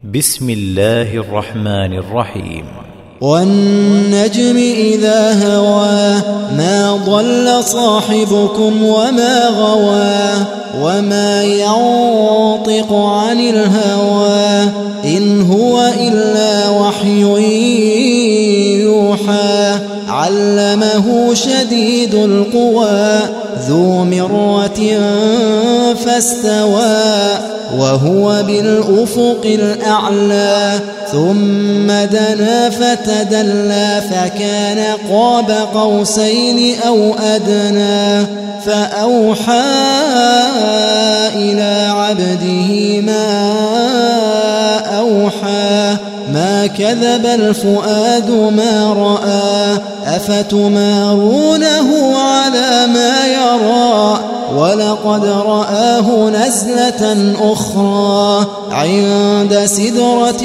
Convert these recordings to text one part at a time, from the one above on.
بسم الله الرحمن الرحيم. والنجم إذا هوى ما ضل صاحبكم وما غوى وما ينطق عن الهوى إن هو إلا وحي يوحى علمه شديد القوى ذو مرة فاستوى وهو بالأفق الأعلى ثم دنا فتدلى فكان قاب قوسين أو أدنى فأوحى إلى عبده ما أوحى ما كذب الفؤاد ما رأى أفتمارونه على ما يرى ولقد رآه نزلة أخرى عند سدرة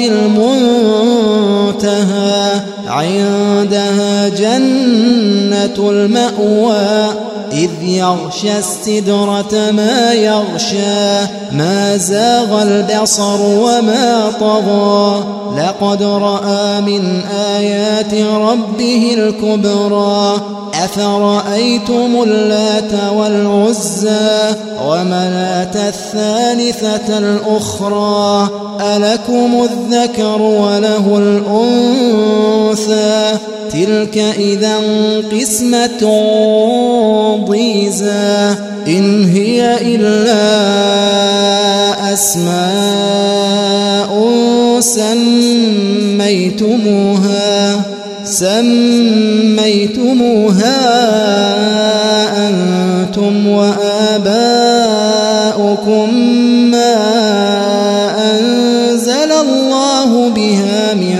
المنتهى عندها جنة المأوى إذ يغشى السدرة ما يغشى ما زاغ البصر وما طغى لقد رأى من آيات ربه الكبرى أفرأيتم اللات والعزى ومناة الثالثة الأخرى ألكم الذكر وله الأنثى تلك إذا قسمة ضيزى إن هي إلا أسماء سميتموها أنتم وآباؤكم ما أنزل الله بها من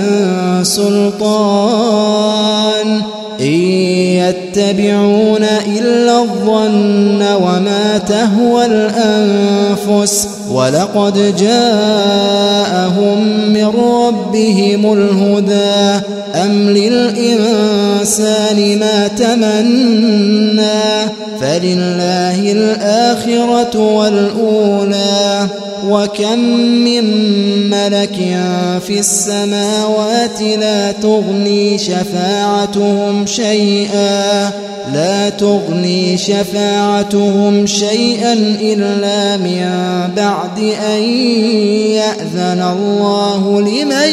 سلطان إن يتبعون إلا الظن وما تهوى الأنفس ولقد جاءهم من ربهم الهدى أم للإنسان ما تمنى فلله الآخرة والأولى وكم من ملك في السماوات لا تغني شفاعتهم إلا من بعد أن يأذن الله لمن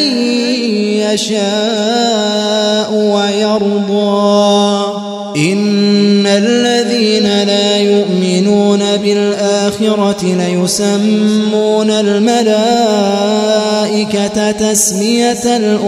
يشاء ويرضى إن الذين لا يؤمنون بالآخرة ليسمون الملائكة تسمية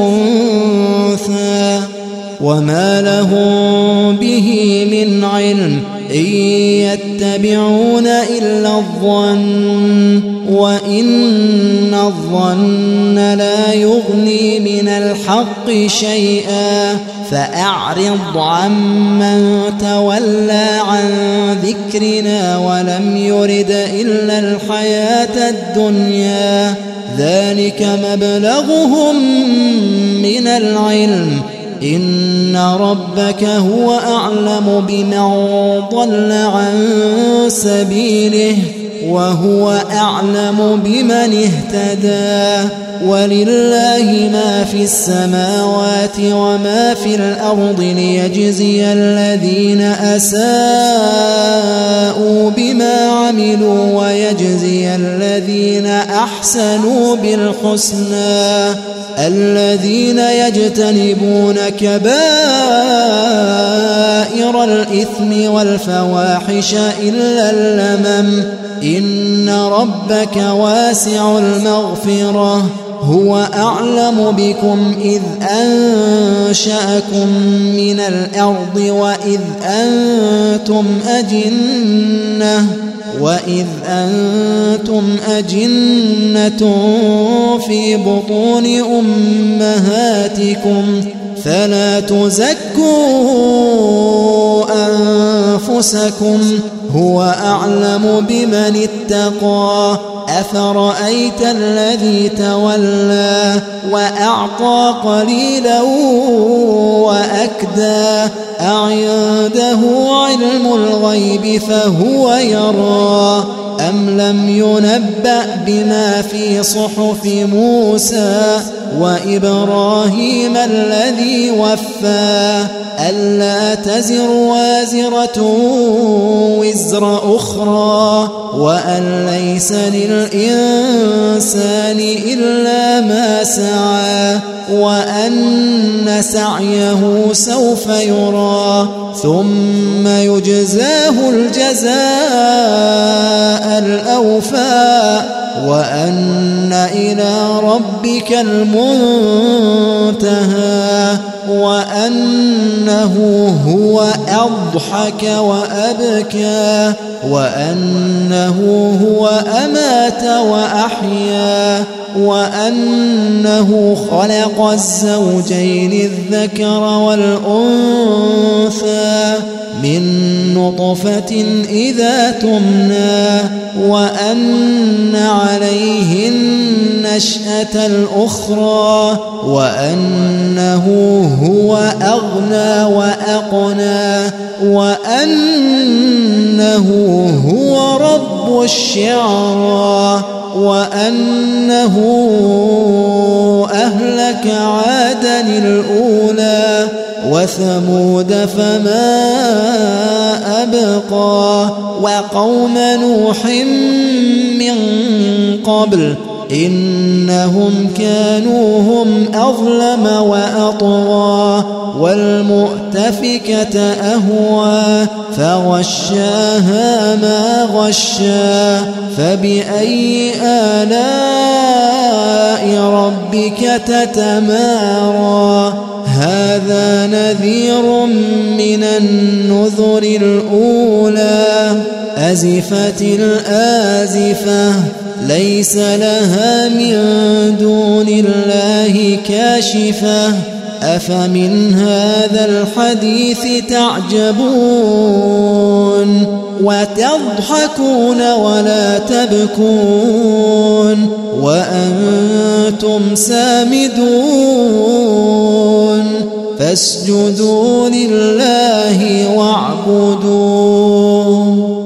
الأنثى وما لهم به من علم إن يتبعون إلا الظن وإن الظن لا يغني من الحق شيئا فأعرض عمن تولى عن ذكرنا ولم يرد إلا الحياة الدنيا ذلك مبلغهم من العلم إن ربك هو أعلم بمن ضل عن سبيله وهو أعلم بمن اهتدى ولله ما في السماوات وما في الأرض ليجزي الذين أساءوا بما عملوا ويجزي الذين أحسنوا بالحسنى الذين يجتنبون كبائر الإثم والفواحش إلا اللمم إن ربك واسع المغفرة هو أعلم بكم إذ أنشأكم من الأرض وإذ أنتم أجنة في بطون أمهاتكم فلا تزكوا أنفسكم هو أعلم بمن اتقى أفرأيت الذي تولى وأعطى قليلا وأكدى أعنده علم الغيب فهو يرى أم لم ينبأ بما في صحف موسى وإبراهيم الذي وفى ألا تزر وازرة وزر أخرى وأن ليس للإنسان إلا ما سعى وأن سعيه سوف يرى ثم يجزاه الجزاء الأوفى وأن إلى ربك المنتهى وأنه هو أضحك وأبكى وأنه هو أمات وأحيا وأنه خلق الزوجين الذكر والأنثى من نطفة إذا تمنى وأن عليه النشأة الأخرى وأنه هو أغنى وأقنى وأنه هو رب الشعرى وأنه أهلك عادا الأولى وثمود فما أبقى وقوم نوح من قبل إنهم كانوا هم أظلم وأطغى والمؤتفكة أهوى فغشاها ما غشى فبأي آلاء ربك تتمارى هذا نذير من النذر الأولى أزفت الآزفة ليس لها من دون الله كاشفة أفمن هذا الحديث تعجبون وتضحكون ولا تبكون وأنتم سامدون فاسجدوا لله واعبدوا